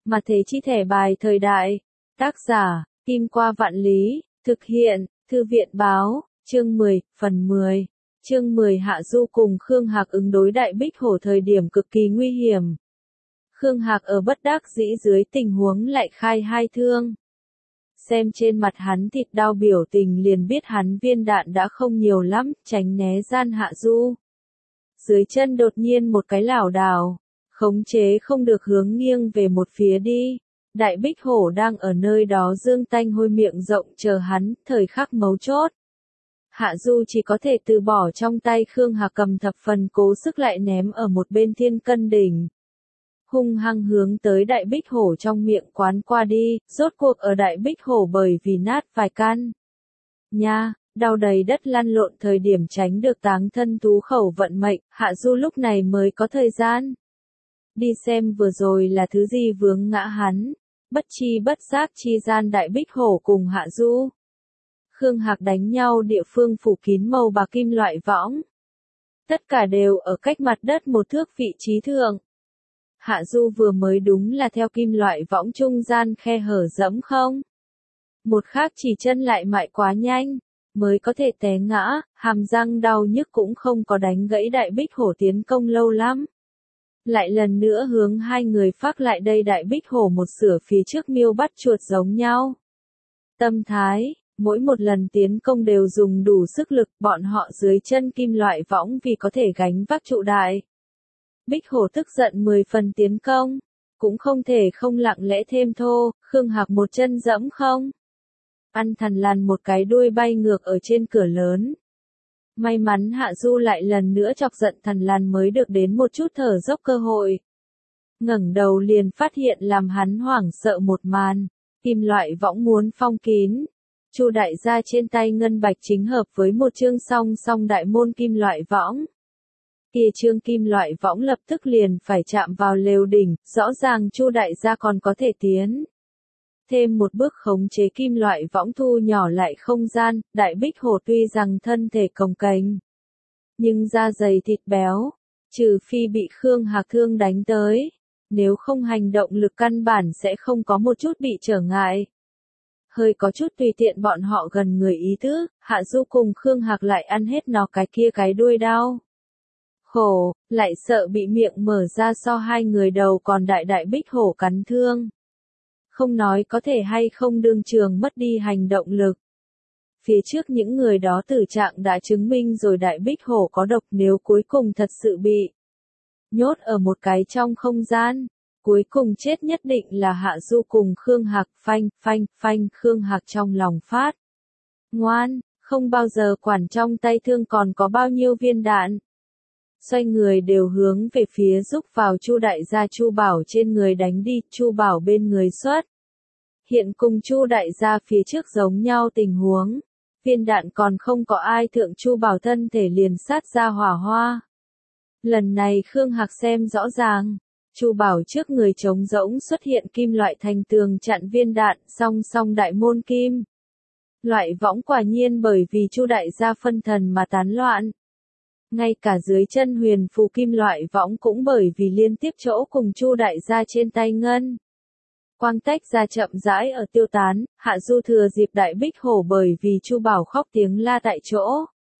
Mà thế chi thẻ bài thời đại. Tác giả, Kim Qua Vạn Lý, thực hiện, Thư viện Báo, chương 10, phần 10. Chương 10 Hạ Du cùng Khương Hạc ứng đối Đại Bích Hổ thời điểm cực kỳ nguy hiểm. Khương Hạc ở bất đắc dĩ dưới tình huống lại khai hai thương. Xem trên mặt hắn thịt đau biểu tình liền biết hắn viên đạn đã không nhiều lắm, tránh né gian Hạ Du. Dưới chân đột nhiên một cái lảo đảo, khống chế không được hướng nghiêng về một phía đi. Đại Bích Hổ đang ở nơi đó dương tanh hôi miệng rộng chờ hắn, thời khắc mấu chốt. Hạ Du chỉ có thể từ bỏ trong tay Khương Hạc cầm thập phần cố sức lại ném ở một bên thiên cân đỉnh. Hung hăng hướng tới Đại Bích Hổ trong miệng quán qua đi, rốt cuộc ở Đại Bích Hổ bởi vì nát vài căn. Nha, đau đầy đất lăn lộn thời điểm tránh được táng thân thú khẩu vận mệnh, Hạ Du lúc này mới có thời gian. Đi xem vừa rồi là thứ gì vướng ngã hắn, bất chi bất giác chi gian Đại Bích Hổ cùng Hạ Du. Khương Hạc đánh nhau địa phương phủ kín màu bạc kim loại võng. Tất cả đều ở cách mặt đất một thước vị trí thượng. Hạ Du vừa mới đúng là theo kim loại võng trung gian khe hở dẫm không. Một khác chỉ chân lại mại quá nhanh, mới có thể té ngã, hàm răng đau nhức cũng không có đánh gãy Đại Bích Hổ tiến công lâu lắm. Lại lần nữa hướng hai người phát lại đây Đại Bích Hổ một sửa phía trước miêu bắt chuột giống nhau. Tâm thái, mỗi một lần tiến công đều dùng đủ sức lực, bọn họ dưới chân kim loại võng vì có thể gánh vác trụ đại. Bích Hổ tức giận 10 phần tiến công, cũng không thể không lặng lẽ thêm thô, Khương Hạc một chân dẫm không. Ăn thằn lằn một cái đuôi bay ngược ở trên cửa lớn. May mắn Hạ Du lại lần nữa chọc giận thằn lằn mới được đến một chút thở dốc cơ hội. Ngẩng đầu liền phát hiện làm hắn hoảng sợ một màn, kim loại võng muốn phong kín. Chu đại gia trên tay ngân bạch chính hợp với một chương song song đại môn kim loại võng. Kia chương kim loại võng lập tức liền phải chạm vào lều đỉnh, rõ ràng Chu đại gia còn có thể tiến. Thêm một bước khống chế kim loại võng thu nhỏ lại không gian, Đại Bích Hổ tuy rằng thân thể cồng kềnh, nhưng da dày thịt béo, trừ phi bị Khương Hạc thương đánh tới, nếu không hành động lực căn bản sẽ không có một chút bị trở ngại. Hơi có chút tùy tiện bọn họ gần người ý tứ, Hạ Du cùng Khương Hạc lại ăn hết nó cái kia cái đuôi đau. Khổ, lại sợ bị miệng mở ra so hai người đầu còn Đại Bích Hổ cắn thương. Không nói có thể hay không đương trường mất đi hành động lực. Phía trước những người đó tử trạng đã chứng minh rồi Đại Bích Hổ có độc nếu cuối cùng thật sự bị nhốt ở một cái trong không gian. Cuối cùng chết nhất định là Hạ Du cùng Khương Hạc, phanh, Khương Hạc trong lòng phát. Ngoan, không bao giờ quản trong tay thương còn có bao nhiêu viên đạn. Xoay người đều hướng về phía rúc vào Chu đại gia Chu Bảo trên người đánh đi, Chu Bảo bên người xuất. Hiện cùng Chu đại gia phía trước giống nhau tình huống. Viên đạn còn không có ai thượng Chu Bảo thân thể liền sát ra hỏa hoa. Lần này Khương Hạc xem rõ ràng. Chu Bảo trước người trống rỗng xuất hiện kim loại thành tường chặn viên đạn, song song đại môn kim. Loại võng quả nhiên bởi vì Chu đại gia phân thần mà tán loạn. Ngay cả dưới chân huyền phù kim loại võng cũng bởi vì liên tiếp chỗ cùng Chu đại gia trên tay ngân. Quang tách ra chậm rãi ở tiêu tán, Hạ Du thừa dịp Đại Bích Hổ bởi vì Chu Bảo khóc tiếng la tại chỗ.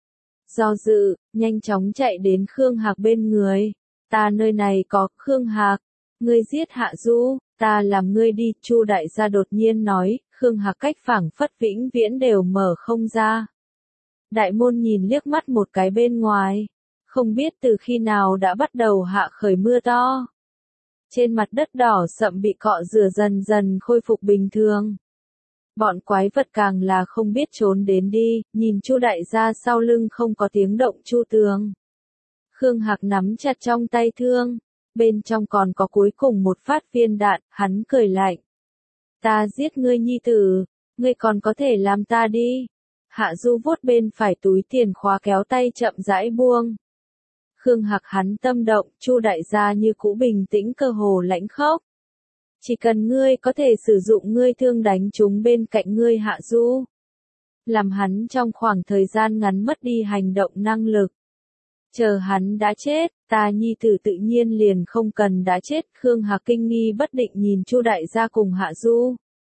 Do dự, nhanh chóng chạy đến Khương Hạc bên người. Ta nơi này có, Khương Hạc, ngươi giết Hạ Du, ta làm ngươi đi, Chu đại gia đột nhiên nói, Khương Hạc cách phảng phất vĩnh viễn đều mở không ra. Đại môn nhìn liếc mắt một cái bên ngoài, không biết từ khi nào đã bắt đầu hạ khởi mưa to. Trên mặt đất đỏ sậm bị cọ rửa dần dần khôi phục bình thường. Bọn quái vật càng là không biết trốn đến đi, nhìn Chu đại gia sau lưng không có tiếng động Chu tường. Khương Hạc nắm chặt trong tay thương, bên trong còn có cuối cùng một phát viên đạn, hắn cười lạnh. Ta giết ngươi nhi tử, ngươi còn có thể làm ta đi. Hạ Du vuốt bên phải túi tiền khóa kéo tay chậm rãi buông. Khương Hạc hắn tâm động, Chu đại gia như cũ bình tĩnh cơ hồ lãnh khốc. Chỉ cần ngươi có thể sử dụng ngươi thương đánh chúng bên cạnh ngươi Hạ Du. Làm hắn trong khoảng thời gian ngắn mất đi hành động năng lực. Chờ hắn đã chết, ta nhi tử tự nhiên liền không cần đã chết. Khương Hạc kinh nghi bất định nhìn Chu đại gia cùng Hạ Du.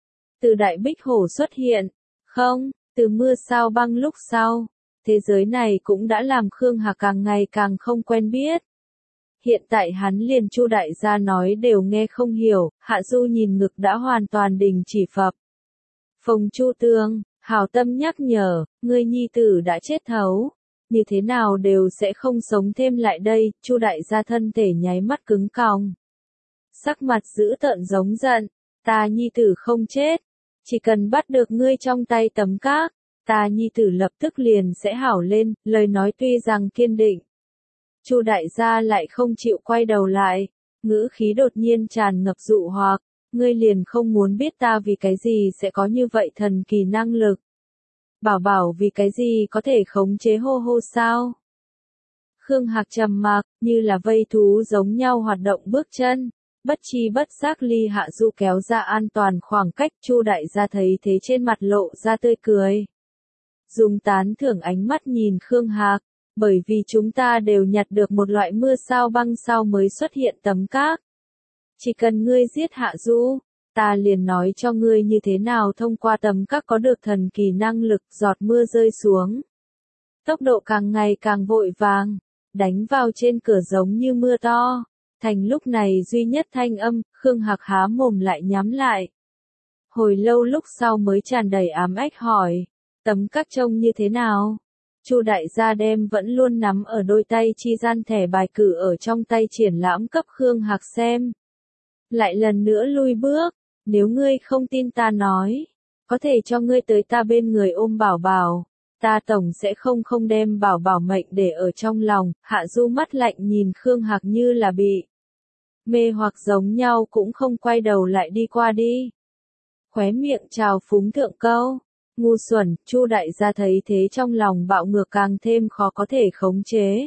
Từ đại bích hổ xuất hiện, không, từ mưa sao băng lúc sau, thế giới này cũng đã làm Khương Hạc càng ngày càng không quen biết. Hiện tại hắn liền Chu đại gia nói đều nghe không hiểu, Hạ Du nhìn ngực đã hoàn toàn đình chỉ phập. Phùng Chu Tương, hảo tâm nhắc nhở, ngươi nhi tử đã chết thấu, như thế nào đều sẽ không sống thêm lại đây. Chu đại gia thân thể nháy mắt cứng còng, sắc mặt dữ tợn giống giận, ta nhi tử không chết, chỉ cần bắt được ngươi trong tay tấm cát, ta nhi tử lập tức liền sẽ hảo lên. Lời nói tuy rằng kiên định, Chu đại gia lại không chịu quay đầu lại, ngữ khí đột nhiên tràn ngập dụ hoặc, ngươi liền không muốn biết ta vì cái gì sẽ có như vậy thần kỳ năng lực. Bảo bảo vì cái gì có thể khống chế hô hô sao? Khương Hạc trầm mặc, như là vây thú giống nhau hoạt động bước chân, bất chi bất giác ly Hạ Du kéo ra an toàn khoảng cách. Chu đại gia thấy thế trên mặt lộ ra tươi cười, dùng tán thưởng ánh mắt nhìn Khương Hạc, bởi vì chúng ta đều nhặt được một loại mưa sao băng sau mới xuất hiện tấm cát. Chỉ cần ngươi giết Hạ Du, ta liền nói cho ngươi như thế nào thông qua tấm cát có được thần kỳ năng lực. Giọt mưa rơi xuống, tốc độ càng ngày càng vội vàng, đánh vào trên cửa giống như mưa to. Thành lúc này duy nhất thanh âm, Khương Hạc há mồm lại nhắm lại. Hồi lâu lúc sau mới tràn đầy ám ách hỏi, tấm cát trông như thế nào? Chu đại gia đem vẫn luôn nắm ở đôi tay chi gian thẻ bài cử ở trong tay triển lãm cấp Khương Hạc xem. Lại lần nữa lui bước, nếu ngươi không tin ta nói, có thể cho ngươi tới ta bên người ôm bảo bảo, ta tổng sẽ không đem bảo bảo mệnh để ở trong lòng. Hạ Du mắt lạnh nhìn Khương Hạc như là bị mê hoặc giống nhau, cũng không quay đầu lại đi qua đi. Khóe miệng trào phúng thượng câu, ngu xuẩn. Chu đại gia thấy thế trong lòng bạo ngược càng thêm khó có thể khống chế.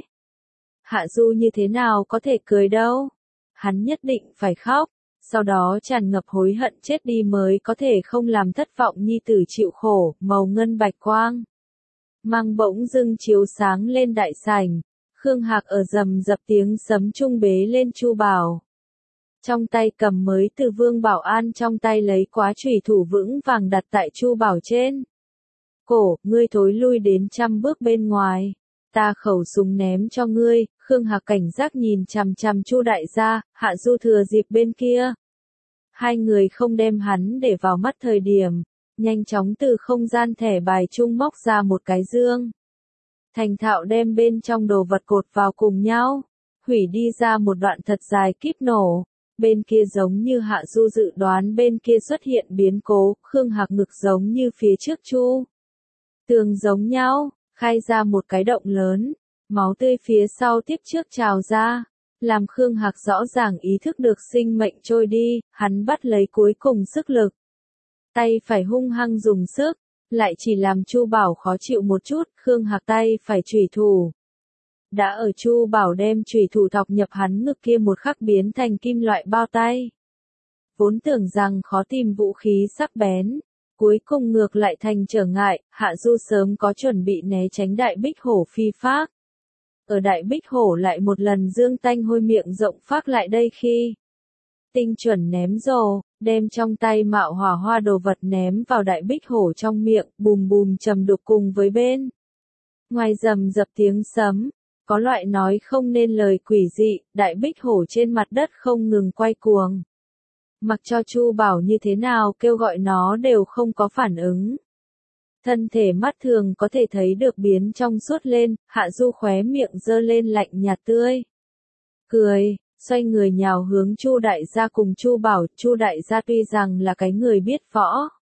Hạ Du như thế nào có thể cười đâu, hắn nhất định phải khóc, sau đó tràn ngập hối hận chết đi mới có thể không làm thất vọng nhi tử chịu khổ. Màu ngân bạch quang mang bỗng dưng chiếu sáng lên đại sảnh, Khương Hạc ở rầm rập tiếng sấm trung bế lên Chu Bảo, trong tay cầm mới từ Vương Bảo An trong tay lấy quá chủy thủ vững vàng đặt tại Chu Bảo trên cổ. Ngươi thối lui đến 100 bước bên ngoài, ta khẩu súng ném cho ngươi. Khương Hạc cảnh giác nhìn chằm chằm Chu đại gia. Hạ Du thừa dịp bên kia, hai người không đem hắn để vào mắt thời điểm, nhanh chóng từ không gian thẻ bài chung móc ra một cái dương. Thành thạo đem bên trong đồ vật cột vào cùng nhau, hủy đi ra một đoạn thật dài kíp nổ. Bên kia giống như Hạ Du dự đoán, bên kia xuất hiện biến cố. Khương Hạc ngực giống như phía trước Chu tường giống nhau, khai ra một cái động lớn, máu tươi phía sau tiếp trước trào ra, làm Khương Hạc rõ ràng ý thức được sinh mệnh trôi đi. Hắn bắt lấy cuối cùng sức lực, tay phải hung hăng dùng sức, lại chỉ làm Chu Bảo khó chịu một chút. Khương Hạc tay phải chủy thủ đã ở Chu Bảo đem chủy thủ thọc nhập hắn ngực kia một khắc biến thành kim loại bao tay. Vốn tưởng rằng khó tìm vũ khí sắc bén, cuối cùng ngược lại thành trở ngại. Hạ Du sớm có chuẩn bị né tránh đại bích hổ phi phác. Ở đại bích hổ lại một lần dương tanh hôi miệng rộng phác lại đây khi tinh chuẩn ném rồ, đem trong tay mạo hỏa hoa đồ vật ném vào đại bích hổ trong miệng. Bùm bùm trầm đục cùng với bên ngoài rầm rập tiếng sấm, có loại nói không nên lời quỷ dị. Đại bích hổ trên mặt đất không ngừng quay cuồng, mặc cho Chu Bảo như thế nào kêu gọi nó đều không có phản ứng. Thân thể mắt thường có thể thấy được biến trong suốt lên. Hạ Du khóe miệng giơ lên lạnh nhạt tươi cười, xoay người nhào hướng Chu đại gia cùng Chu Bảo. Chu đại gia tuy rằng là cái người biết võ,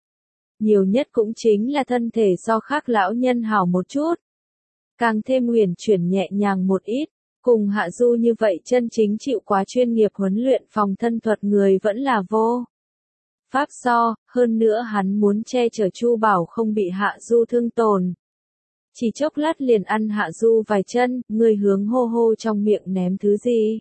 nhiều nhất cũng chính là thân thể so khác lão nhân hảo một chút, càng thêm huyền chuyển nhẹ nhàng một ít. Cùng Hạ Du như vậy chân chính chịu quá chuyên nghiệp huấn luyện phòng thân thuật người vẫn là vô pháp so. Hơn nữa hắn muốn che chở Chu Bảo không bị Hạ Du thương tổn, chỉ chốc lát liền ăn Hạ Du vài chân. Ngươi hướng hô hô trong miệng ném thứ gì?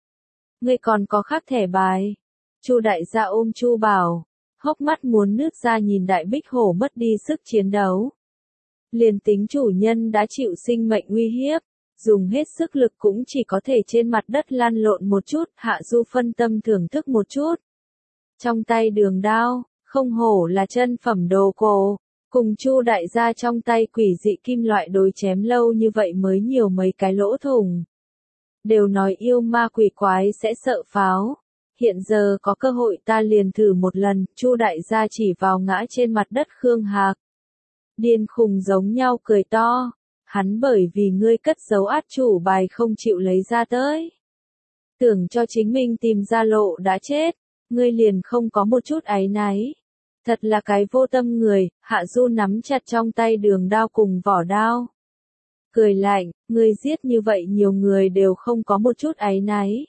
Ngươi còn có khác thẻ bài? Chu đại gia ôm Chu Bảo, hốc mắt muốn nước ra nhìn đại bích hổ mất đi sức chiến đấu. Liền tính chủ nhân đã chịu sinh mệnh uy hiếp, dùng hết sức lực cũng chỉ có thể trên mặt đất lăn lộn một chút, Hạ Du phân tâm thưởng thức một chút. Trong tay đường đao, không hổ là chân phẩm đồ cổ, cùng Chu đại gia trong tay quỷ dị kim loại đối chém lâu như vậy mới nhiều mấy cái lỗ thủng. Đều nói yêu ma quỷ quái sẽ sợ pháo. Hiện giờ có cơ hội ta liền thử một lần, Chu đại gia chỉ vào ngã trên mặt đất Khương Hạc. Điên khùng giống nhau cười to, hắn bởi vì ngươi cất giấu át chủ bài không chịu lấy ra tới. Tưởng cho chính mình tìm ra lộ đã chết, ngươi liền không có một chút áy náy. Thật là cái vô tâm người, Hạ Du nắm chặt trong tay đường đao cùng vỏ đao. Cười lạnh, ngươi giết như vậy nhiều người đều không có một chút áy náy.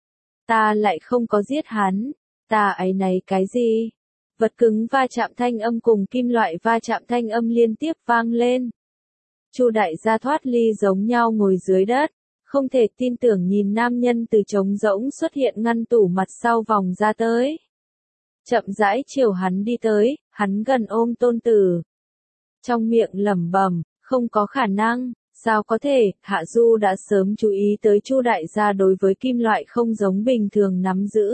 Ta lại không có giết hắn, ta áy náy cái gì? Vật cứng va chạm thanh âm cùng kim loại va chạm thanh âm liên tiếp vang lên. Chu đại gia thoát ly giống nhau ngồi dưới đất, không thể tin tưởng nhìn nam nhân từ trống rỗng xuất hiện ngăn tủ mặt sau vòng ra tới. Chậm rãi chiều hắn đi tới, hắn gần ôm tôn tử. Trong miệng lẩm bẩm, không có khả năng, sao có thể, Hạ Du đã sớm chú ý tới Chu đại gia đối với kim loại không giống bình thường nắm giữ.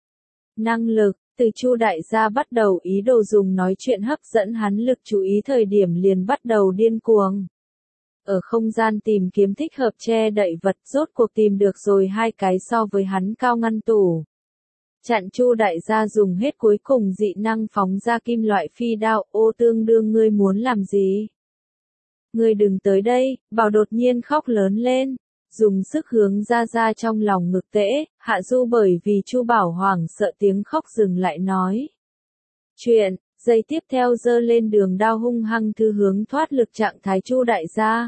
Năng lực, từ Chu đại gia bắt đầu ý đồ dùng nói chuyện hấp dẫn hắn lực chú ý thời điểm liền bắt đầu điên cuồng. Ở không gian tìm kiếm thích hợp che đậy vật rốt cuộc tìm được rồi hai cái so với hắn cao ngăn tủ. Chặn Chu đại gia dùng hết cuối cùng dị năng phóng ra kim loại phi đao, ô tương đương ngươi muốn làm gì? Ngươi đừng tới đây, Bảo đột nhiên khóc lớn lên, dùng sức hướng ra trong lòng ngực tễ, Hạ Du bởi vì Chu Bảo hoảng sợ tiếng khóc dừng lại nói. Chuyện, giây tiếp theo giơ lên đường đao hung hăng thư hướng thoát lực trạng thái Chu đại gia.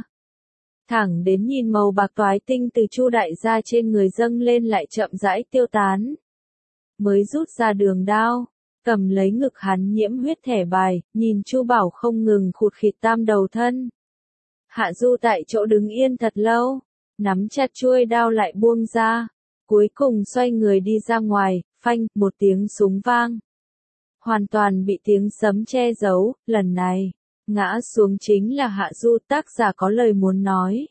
Thẳng đến nhìn màu bạc toái tinh từ Chu đại gia trên người dâng lên lại chậm rãi tiêu tán. Mới rút ra đường đao, cầm lấy ngực hắn nhiễm huyết thẻ bài, nhìn Chu Bảo không ngừng khụt khịt tam đầu thân. Hạ Du tại chỗ đứng yên thật lâu, nắm chặt chuôi đao lại buông ra, cuối cùng xoay người đi ra ngoài, phanh, một tiếng súng vang. Hoàn toàn bị tiếng sấm che giấu, lần này, ngã xuống chính là Hạ Du, tác giả có lời muốn nói.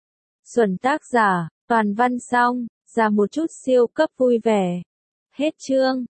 Xuân tác giả, toàn văn xong, ra một chút siêu cấp vui vẻ. Hết chương.